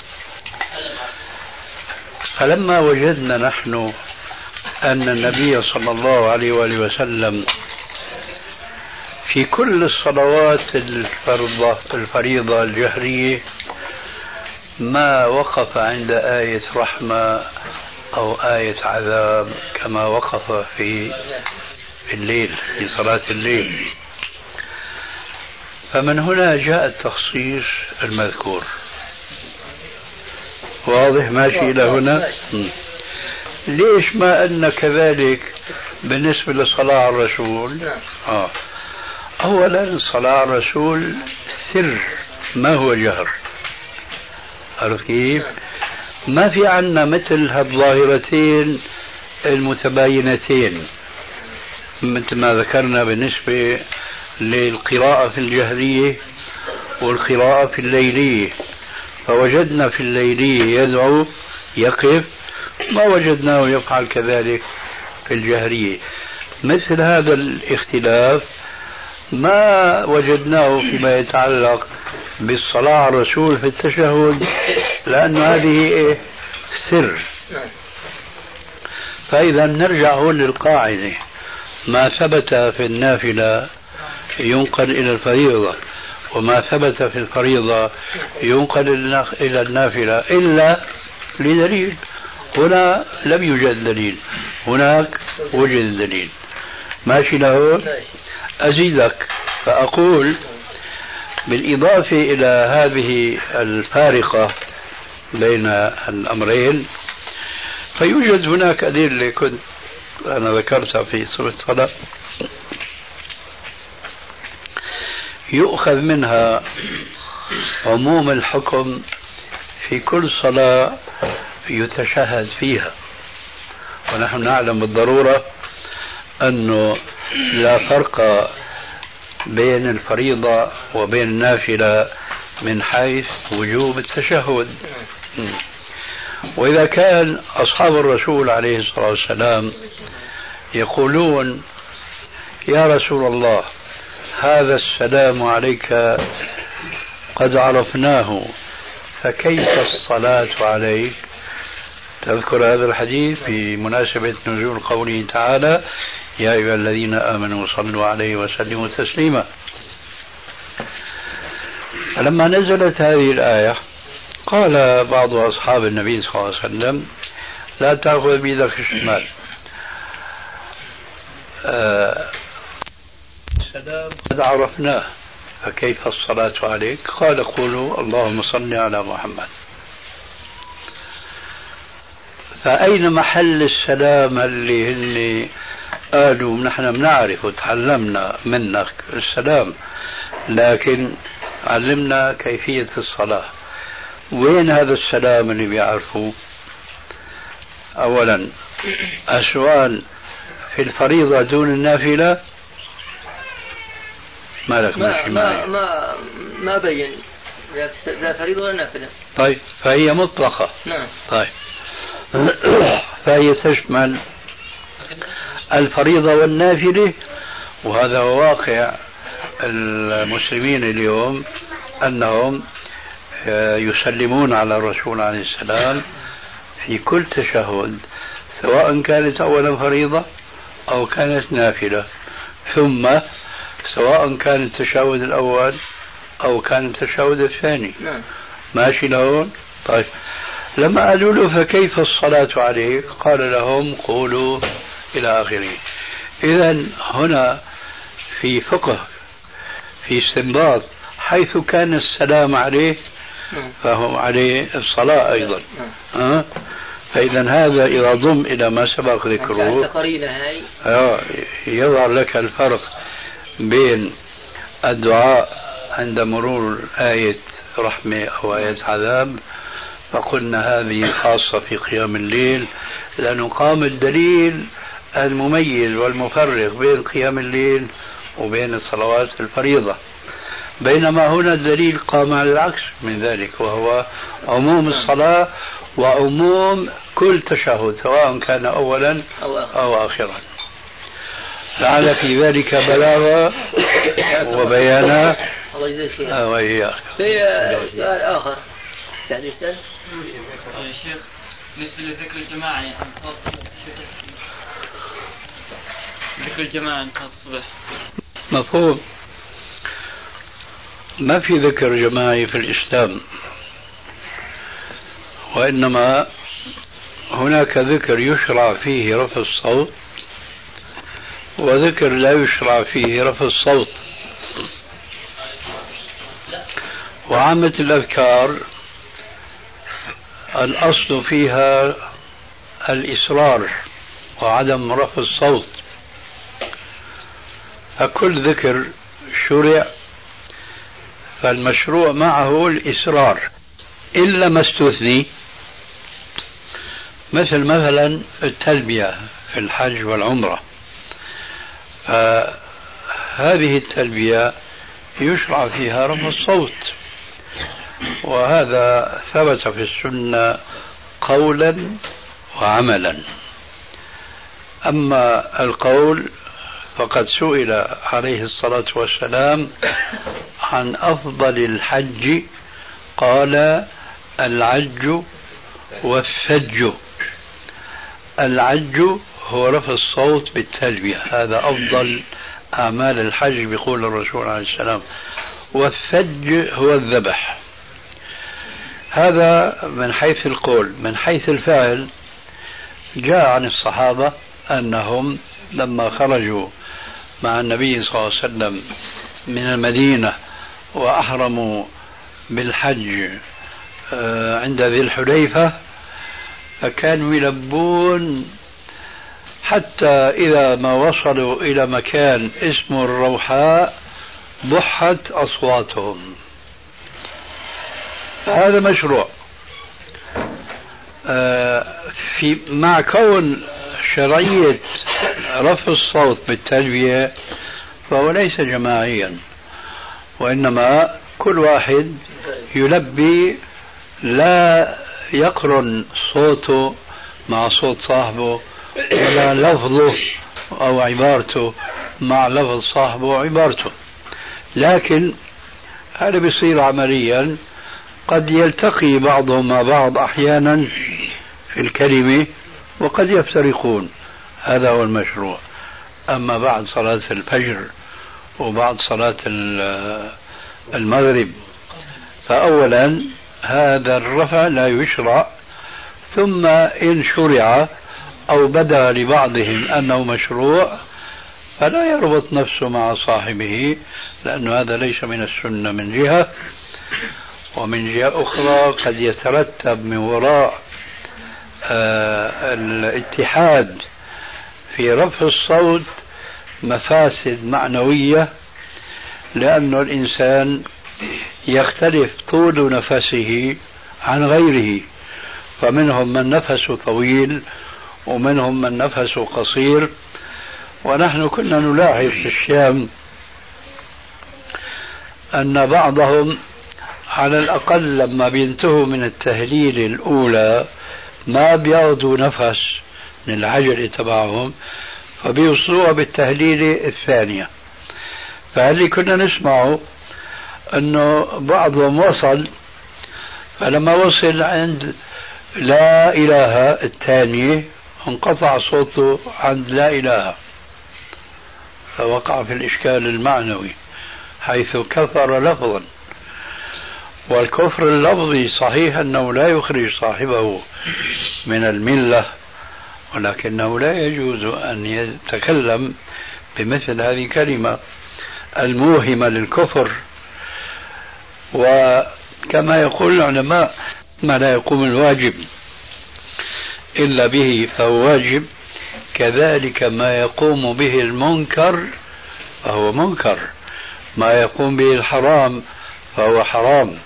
فلما وجدنا نحن أن النبي صلى الله عليه وآله وسلم في كل الصلوات الفريضة الجهرية ما وقف عند آية رحمة أو آية عذاب كما وقف في الليل، في صلاة الليل، فمن هنا جاء التخصيص المذكور. واضح ماشي إلى هنا؟ ليش ما أن كذلك بالنسبة لصلاة الرسول؟ أولا صلاة الرسول سر ما هو جهر، عرفت كيف؟ ما في عنا مثل هالظاهرتين المتباينتين مثل ما ذكرنا بالنسبة للقراءة في الجهرية والقراءة في الليلية. فوجدنا في الليلية يدعو يقف، ما وجدناه يفعل كذلك في الجهرية. مثل هذا الاختلاف ما وجدناه فيما يتعلق بالصلاة على الرسول في التشهد، لأن هذه سر. فإذا نرجع هون للقاعدة، ما ثبت في النافلة ينقل إلى الفريضة، وما ثبت في الفريضة ينقل إلى النافلة إلا لدليل. هنا لم يوجد دليل، هناك وجد دليل. ماشي له؟ أزيدك فأقول بالإضافة إلى هذه الفارقة بين الأمرين، فيوجد هناك أدلة كنت أنا ذكرتها في سورة الطلاق يؤخذ منها عموم الحكم في كل صلاة يتشهد فيها. ونحن نعلم بالضرورة أنه لا فرق بين الفريضة وبين النافلة من حيث وجوب التشهد. وإذا كان أصحاب الرسول عليه الصلاة والسلام يقولون يا رسول الله هذا السلام عليك قد عرفناه فكيف الصلاة عليك؟ تذكر هذا الحديث بمناسبة نزول قوله تعالى يا أيها الذين آمنوا صلوا عليه وسلموا تسليما. فلما نزلت هذه الآية قال بعض أصحاب النبي صلى الله عليه وسلم لا تأخذ بيدك الشمال، السلام قد عرفناه، فكيف الصلاة عليك؟ قال قولوا اللهم صل على محمد. فأين محل السلام اللي هن قالوا نحن بنعرف وتعلمنا منك السلام، لكن علمنا كيفية الصلاة؟ وين هذا السلام اللي بيعرفوه؟ أولا السؤال في الفريضة دون النافلة مالك ما بين لا فريضة ولا نافلة. طيب فهي مطلقة. نعم. طيب فهي تشمل الفريضة والنافلة، وهذا هو واقع المسلمين اليوم أنهم يسلمون على الرسول عليه السلام في كل تشهد، سواء كانت أولا فريضة أو كانت نافلة، ثم سواء كان التشهد الأول أو كان التشهد الثاني. ماشي لهون؟ طيب لما قالوا له فكيف الصلاة عليك؟ قال لهم قولوا إلى آخره. إذن هنا في فقه، في استنباط، حيث كان السلام عليه فهم عليه الصلاة أيضا. فإذا هذا إذا ضم إلى ما سبق ذكره يظهر لك الفرق بين الدعاء عند مرور آية رحمة أو آية عذاب، فقلنا هذه خاصة في قيام الليل، لأنه قام الدليل المميز والمفرق بين قيام الليل وبين الصلوات الفريضة، بينما هنا الدليل قام على العكس من ذلك، وهو عموم الصلاة وعموم كل تشهد سواء كان أولا أو آخرا. لعل في ذلك بلاغة وبيانا. الله يجزيك خير. وإياك. في سؤال آخر يعني يسأل يا شيخ بالنسبة لذكر الجماعة يعني ذكر الجماعة عند الصبح مفهوم. ما في ذكر جماعي في الإسلام، وإنما هناك ذكر يشرع فيه رفع الصوت وذكر لا يشرع فيه رفع الصوت. وعامة الأذكار الأصل فيها الإصرار وعدم رفع الصوت، فكل ذكر شرع فالمشروع معه الإصرار، إلا ما استثني، مثلا التلبية في الحج والعمرة، فهذه التلبية يشرع فيها رفع الصوت، وهذا ثبت في السنة قولا وعملا. أما القول فقد سئل عليه الصلاة والسلام عن أفضل الحج، قال العج والثج. العج هو رفع الصوت بالتلبية، هذا أفضل أعمال الحج بقول الرسول عليه السلام، والثج هو الذبح. هذا من حيث القول. من حيث الفعل جاء عن الصحابة أنهم لما خرجوا مع النبي صلى الله عليه وسلم من المدينة وأحرموا بالحج عند ذي الحليفة، فكانوا يلبون حتى إذا ما وصلوا إلى مكان اسمه الروحاء بحت أصواتهم. هذا مشروع في مع كون شرعية رفع الصوت بالتلبية، فهو ليس جماعيا، وإنما كل واحد يلبي لا يقرن صوته مع صوت صاحبه ولا لفظه أو عبارته مع لفظ صاحبه وعبارته، لكن هذا بيصير عمليا. قد يلتقي بعضهم مع بعض أحيانا في الكلمة وقد يفترقون، هذا هو المشروع. أما بعد صلاة الفجر وبعد صلاة المغرب فأولا هذا الرفع لا يشرع، ثم إن شرع أو بدا لبعضهم أنه مشروع فلا يربط نفسه مع صاحبه، لأن هذا ليس من السنة من جهة، ومن جهة أخرى قد يترتب من وراء الاتحاد في رفع الصوت مفاسد معنوية، لأن الإنسان يختلف طول نفسه عن غيره، فمنهم من نفسه طويل ومنهم من نفسه قصير. ونحن كنا نلاحظ في الشام أن بعضهم على الأقل لما بينتهوا من التهليل الأولى ما بياخذوا نفس من العجلة تبعهم، فبيوصلوها بالتهليلة الثانية. فاللي كنا نسمعه أنه بعضهم وصل، فلما وصل عند لا إله الثانية انقطع صوته عند لا إله، فوقع في الإشكال المعنوي حيث كفر لفظا. والكفر اللفظي صحيح أنه لا يخرج صاحبه من الملة، ولكنه لا يجوز أن يتكلم بمثل هذه الكلمة الموهمة للكفر. وكما يقول العلماء ما لا يقوم الواجب إلا به فهو واجب، كذلك ما يقوم به المنكر فهو منكر، ما يقوم به الحرام فهو حرام.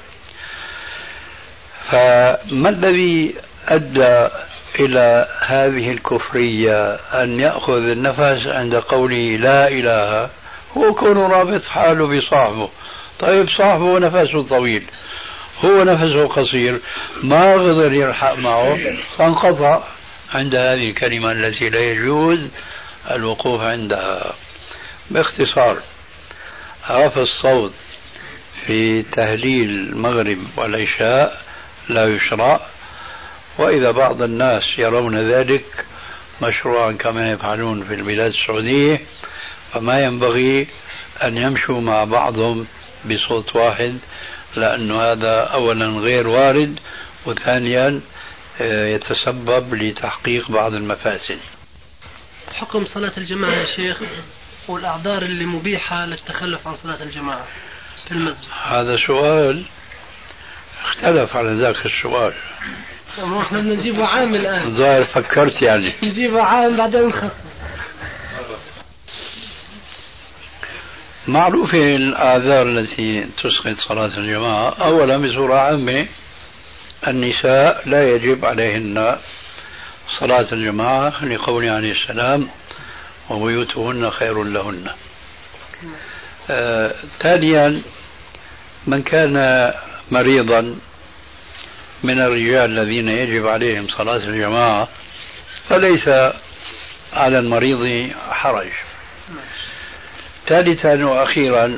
فما الذي أدى إلى هذه الكفرية أن يأخذ النفس عند قوله لا إله؟ هو كون رابط حاله بصاحبه. طيب صاحبه نفسه طويل، هو نفسه قصير، ما قدر يلحق معه فانقطع عند هذه الكلمة التي لا يجوز الوقوف عندها. باختصار، رفع الصوت في تهليل المغرب والعشاء لا يشرع، وإذا بعض الناس يرون ذلك مشروعا كما يفعلون في البلاد السعودية، فما ينبغي أن يمشوا مع بعضهم بصوت واحد، لأن هذا أولا غير وارد، وثانيا يتسبب لتحقيق بعض المفاسد. حكم صلاة الجماعة يا شيخ والأعذار اللي مبيحة للتخلف عن صلاة الجماعة في المسجد؟ هذا سؤال اختلف على ذاك السؤال. احنا بدنا نجيبه عام الآن. ظاهر فكرت يعني نجيبه عام بعدين نخصص. معروفة الآثار التي تسقط صلاة الجماعة. أولا بصورة عامة النساء لا يجب عليهن صلاة الجماعة لقوله عليه السلام وبيوتهن خير لهن. ثانيا من كان مريضا من الرجال الذين يجب عليهم صلاة الجماعة فليس على المريض حرج. ثالثا وأخيرا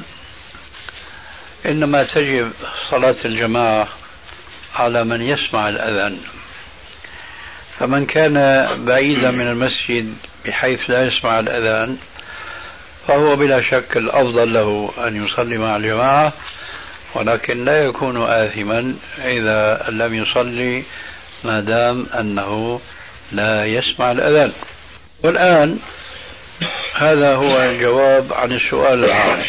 إنما تجب صلاة الجماعة على من يسمع الأذان، فمن كان بعيدا من المسجد بحيث لا يسمع الأذان فهو بلا شك الأفضل له أن يصلي مع الجماعة، ولكن لا يكون آثما إذا لم يصلي ما دام أنه لا يسمع الأذان. والآن هذا هو الجواب عن السؤال العام.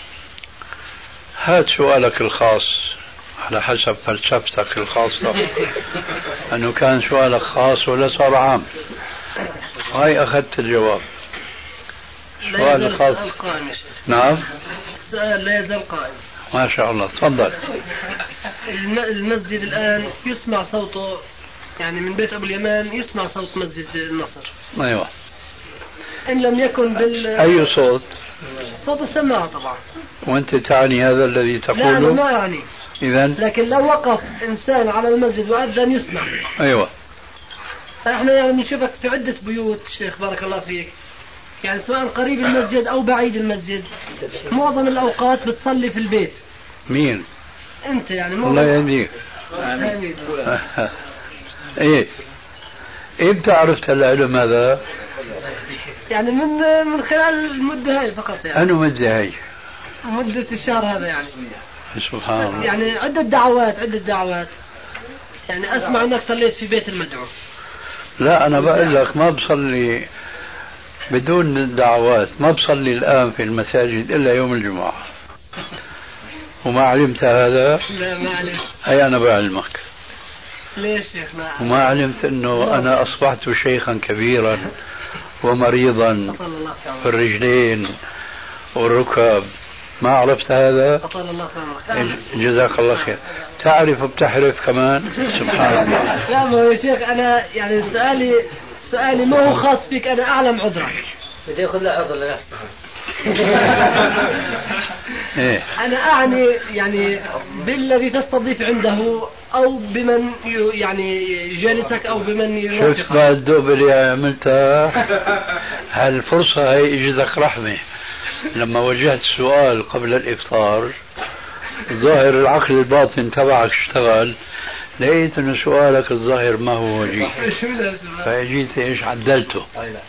هات سؤالك الخاص على حسب فلسفتك الخاصة، أنه كان سؤالك خاص ولا صار عام. هاي أخذت الجواب. السؤال الخاص قائم. نعم السؤال لا يزال قائم. ما شاء الله، تفضل. المسجد الآن يسمع صوته، يعني من بيت أبو اليمان يسمع صوت مسجد النصر. أيوة. إن لم يكن أي صوت؟ صوت السماعة طبعا. وأنت تعني هذا الذي تقوله؟ لا أنا ما يعني. إذن؟ لكن لو وقف إنسان على المسجد وأذن يسمع. أيوة. فإحنا يعني بنشوفك في عدة بيوت شيخ بارك الله فيك، يعني سواء قريب المسجد أو بعيد المسجد، معظم الأوقات بتصلي في البيت. مين؟ أنت يعني الله يهديك. إيه إمتى عرفت العلم هذا؟ يعني من خلال المدة هاي فقط. يعني أنو مدة هاي؟ مدة الشهر هذا يعني. سبحان الله. يعني عدة دعوات يعني أسمع أنك صليت في بيت المدعو. لا أنا بقول لك ما بصلي بدون دعوات ما بصلي الآن في المساجد إلا يوم الجمعة، وما علمت هذا؟ لا ما علمت. أي أنا بعلمك. ليش شيخنا؟ وما علمت أنه أنا أصبحت شيخا كبيرا ومريضا في الرجلين والركب، ما عرفت هذا؟ أطال الله عمرك. جزاك الله خير. تعرف بتحرف كمان. سبحان الله. لا ما يا شيخ أنا يعني سؤالي ما هو خاص فيك، أنا أعلم عذرك. بدي ياخذ له عذر لنفسه. أنا أعني يعني بالذي تستضيف عنده أو بمن يعني جالسك أو بمن يوافقك. شفت ما الدوب اللي عملتها؟ هالفرصة هي إجتك رحمة. لما وجهت السؤال قبل الإفطار ظاهر العقل الباطن تبعك اشتغل، لقيت أن سؤالك الظاهر ما هو وجيه، فجيت إيش عدلته.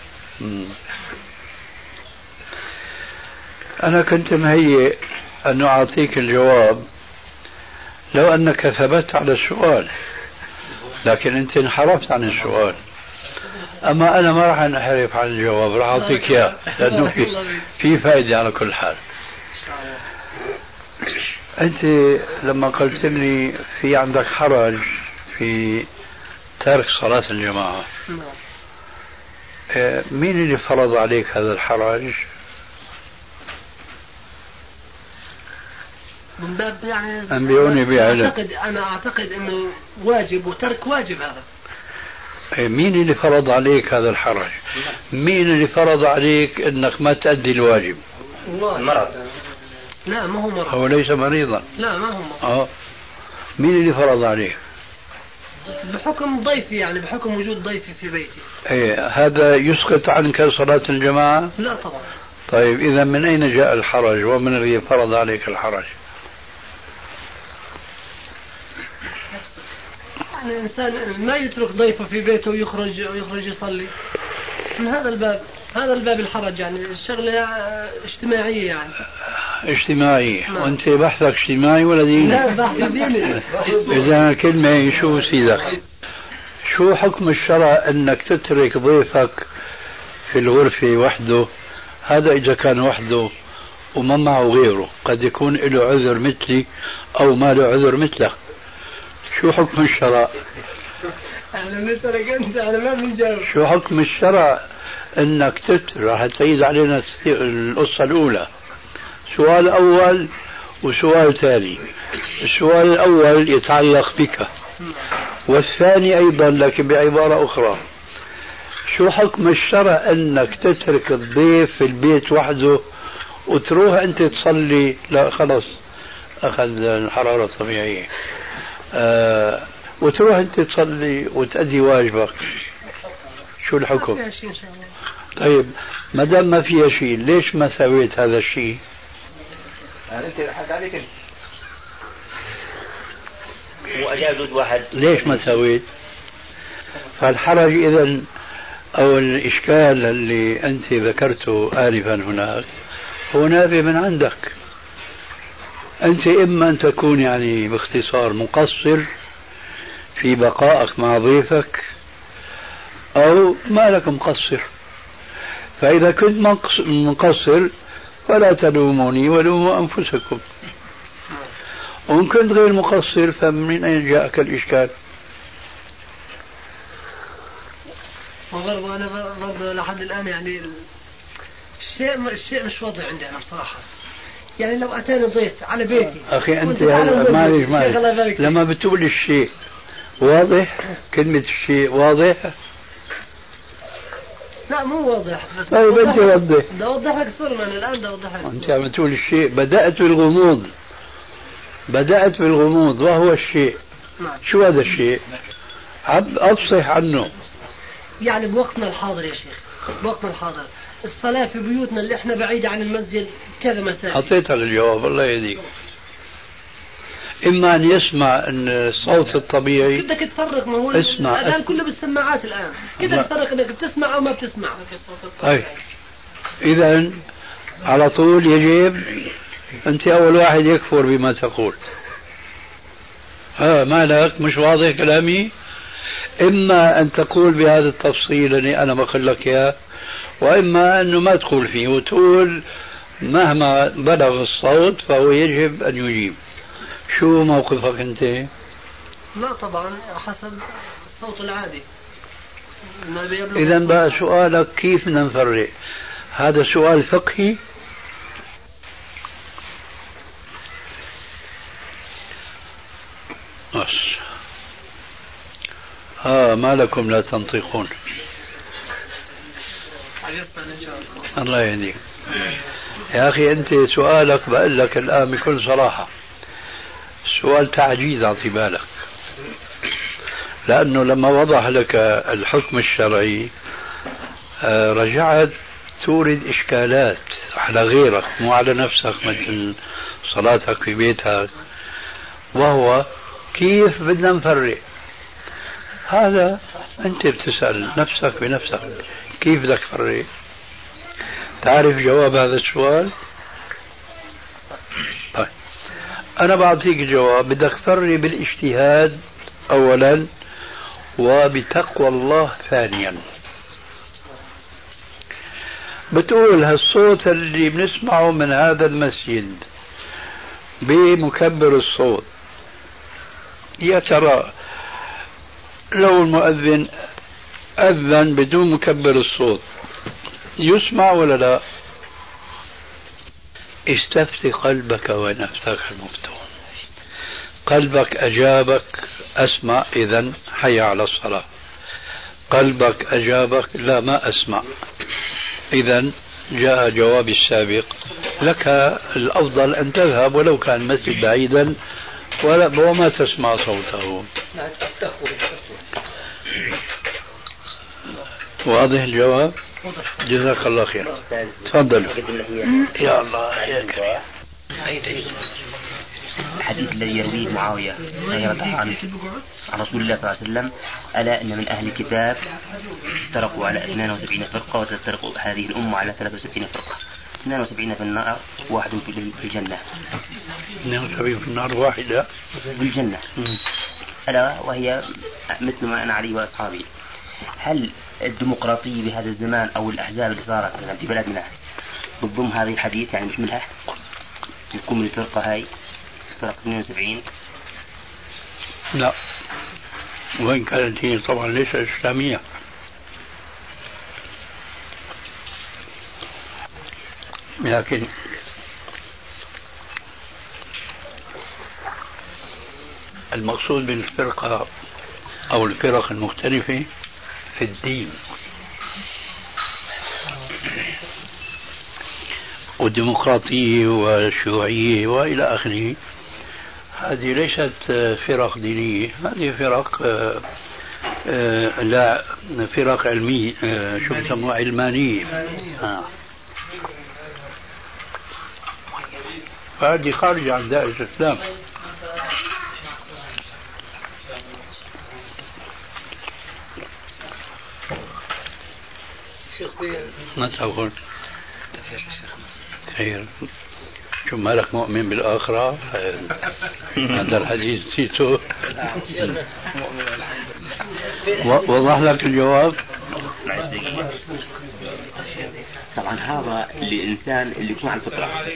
أنا كنت مهيئ أن أعطيك الجواب لو أنك ثبت على السؤال، لكن أنت انحرفت عن السؤال. أما أنا ما راح أنحرف عن الجواب، راح أعطيك إياه لأنه في فائدة على كل حال. أنت لما قلت لي في عندك حرج في ترك صلاة الجماعة، مين اللي فرض عليك هذا الحرج؟ من باب يعني أنبئوني بعلم. أنا أعتقد أنه واجب وترك واجب هذا. مين اللي فرض عليك هذا الحرج؟ مين اللي فرض عليك أنك ما تؤدي الواجب؟ المرض. لا ما هو مرض. هو ليس مريضا. لا ما هو مرض. مين اللي فرض عليك؟ بحكم ضيفي، يعني بحكم وجود ضيفي في بيتي. هذا يسقط عنك صلاة الجماعة؟ لا طبعا. طيب إذا من أين جاء الحرج ومن الذي فرض عليك الحرج؟ يعني الإنسان ما يترك ضيفه في بيته ويخرج يصلي من هذا الباب. هذا الباب الحرج، يعني الشغلة اجتماعية يعني. اجتماعي. وأنت بحثك اجتماعي ولا ديني؟ لا بحث ديني. إذا كلمة شو سيدك؟ شو حكم الشرع أنك تترك ضيفك في الغرفة وحده؟ هذا إذا كان وحده وما معه غيره، قد يكون له عذر مثلي أو ما له عذر مثلك. شو حكم الشرع؟ أنا نسألك أنت، أنا ما بنجاوب. شو حكم الشرع أنك راح تعيد علينا القصة الأولى. سؤال أول وسؤال ثاني. السؤال الأول يتعلق بك، والثاني أيضا لكن بعبارة أخرى. شو حكم الشرع أنك تترك الضيف في البيت وحده وتروح أنت تصلي؟ لا خلص أخذ الحرارة الطبيعية. وتروح أنت تصلي وتأدي واجبك. شو الحكم؟ طيب ما دام ما فيها شيء، ليش ما سويت هذا الشيء؟ أنت حق عليك أنت. وأجاوز واحد. ليش ما سويت؟ فالحرج إذن أو الإشكال اللي أنت ذكرته آنفا هناك هو نابع من عندك. أنت إما أن تكون يعني باختصار مقصر في بقائك مع ضيفك، أو ما لك مقصر. فإذا كنت مقصر فلا تلوموني ولوموا أنفسكم، وإن كنت غير مقصر فمن أين جاءك الإشكال؟ وبرضه أنا برضه لحد الآن يعني الشيء مش واضح عندي أنا بصراحة. يعني لو أتاني ضيف على بيتي أخي أنت معلش لما بتقول الشيء واضح، كلمة الشيء واضح. لا مو واضح بس. طيب أنت وضح. بدي أوضح لك صرنا أنا الآن بدي أوضح لك. أنت عم تقول الشيء، بدأت بالغموض وهو الشيء. شو هذا الشيء؟ أفصح عنه. يعني بوقتنا الحاضر يا شيخ، بوقتنا الحاضر الصلاة في بيوتنا اللي احنا بعيدة عن المسجد كذا مساجد. أعطيتك الجواب الله يهديك. إما أن يسمع أن الصوت الطبيعي. بدك تفرق، ما هو اسمع الآن كله بالسماعات الآن، كده تفرق أنك بتسمع أو ما بتسمع. طيب إذا على طول يجب أنت أول واحد يكفر بما تقول. ما لك مش واضح كلامي؟ إما أن تقول بهذا التفصيل اللي أنا بقول لك إياه، وإما أنه ما تقول فيه وتقول مهما بلغ الصوت فهو يجب أن يجيب. شو موقفك أنت؟ لا طبعا حسب الصوت العادي. إذا بقى سؤالك كيف بدنا نفرق؟ هذا سؤال فقهي. ما لكم لا تنطقون. الله يهديك يا أخي. أنت سؤالك بقول لك الآن بكل صراحة سؤال تعجيز أعطي بالك، لأنه لما وضح لك الحكم الشرعي رجعت تورد إشكالات على غيرك مو على نفسك، مثل صلاتك في بيتك، وهو كيف بدنا نفرق. هذا أنت بتسأل نفسك بنفسك كيف بدك تفرق. تعرف جواب هذا السؤال؟ طيب أنا بعطيك جواب. بدك تفرق بالاجتهاد أولا وبتقوى الله ثانيا. بتقول هالصوت اللي بنسمعه من هذا المسجد بمكبر الصوت، يا ترى لو المؤذن أذن بدون مكبر الصوت يسمع ولا لا؟ استفتي قلبك ونفسك المفتون. قلبك أجابك أسمع، إذن حي على الصلاة. قلبك أجابك لا ما أسمع، إذن جاء جواب السابق. لك الأفضل أن تذهب ولو كان المسجد بعيدا وما تسمع صوته. واضح الجواب؟ جزاك الله خير. تفضل. يا الله يا الحديث الذي يرويه معاوية عن رسول الله صلى الله عليه وسلم: ألا إن من أهل الكتاب افترقوا على 72 فرقة وستفترق هذه الأمة على 73 فرقة، 72 في النار واحد في الجنة. 72 في النار واحدة في الجنة. ألا وهي مثل ما أنا عليه وأصحابي. هل الديمقراطية بهذا الزمان أو الأحزاب اللي صارت مثلا في بلدنا بتضم هذه الحديث، يعني مش منها تكون من الفرقة هاي فرقة 72؟ لا، وإن كانت هي طبعا ليس إسلامية. لكن المقصود بالفرقة أو الفرق المختلفة في الدين، والديمقراطية والشيوعية وإلى آخره، هذه ليست فرق دينية، هذه فرق لا فرق علمية، شو بسموها علمانية. فهذه خارجة عن دائرة الإسلام. ما تقول خير؟ شو مالك مؤمن بالآخرة؟ هذا الحديث نسيته. وضح لك الجواب. طبعا هذا الإنسان اللي يكون على الفطرة،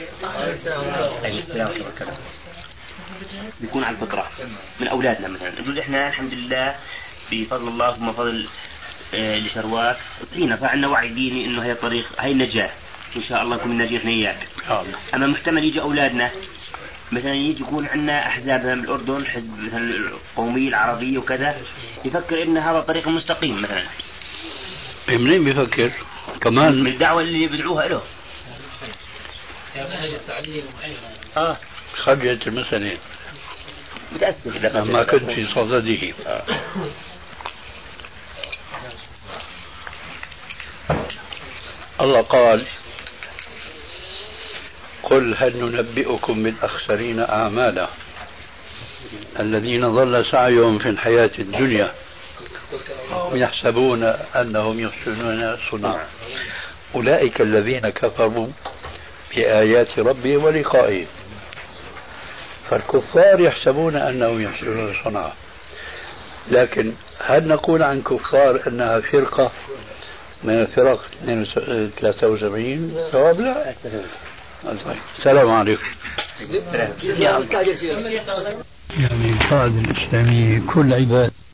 يكون على الفطرة من أولادنا مثلا. نقول إحنا الحمد لله بفضل الله ثم فضل لشرواك صار عندنا وعي ديني إنه هي الطريق، هي النجاة إن شاء الله نكون ناجين إحنا إياك. أما محتمل يجي أولادنا مثلا يجي يكون عندنا أحزاب من الأردن، حزب مثلا القومية العربية وكذا، يفكر إن هذا الطريق مستقيم مثلا. منين بيفكر؟ كمان من الدعوة اللي بدعوها له. خرجت المسألة. متأسف ما كنت في صدده. الله قال: قل هل ننبئكم بالأخسرين أعمالا الذين ضل سعيهم في الحياة الدنيا يحسبون أنهم يحسنون صنعا أولئك الذين كفروا بآيات ربهم ولقائه. فالكفار يحسبون أنهم يحسنون صنعا، لكن هل نقول عن كفار أنها فرقة من الفرق 73 جواب لا. السلام عليكم. يعني القاعدة الإسلامية كل عباد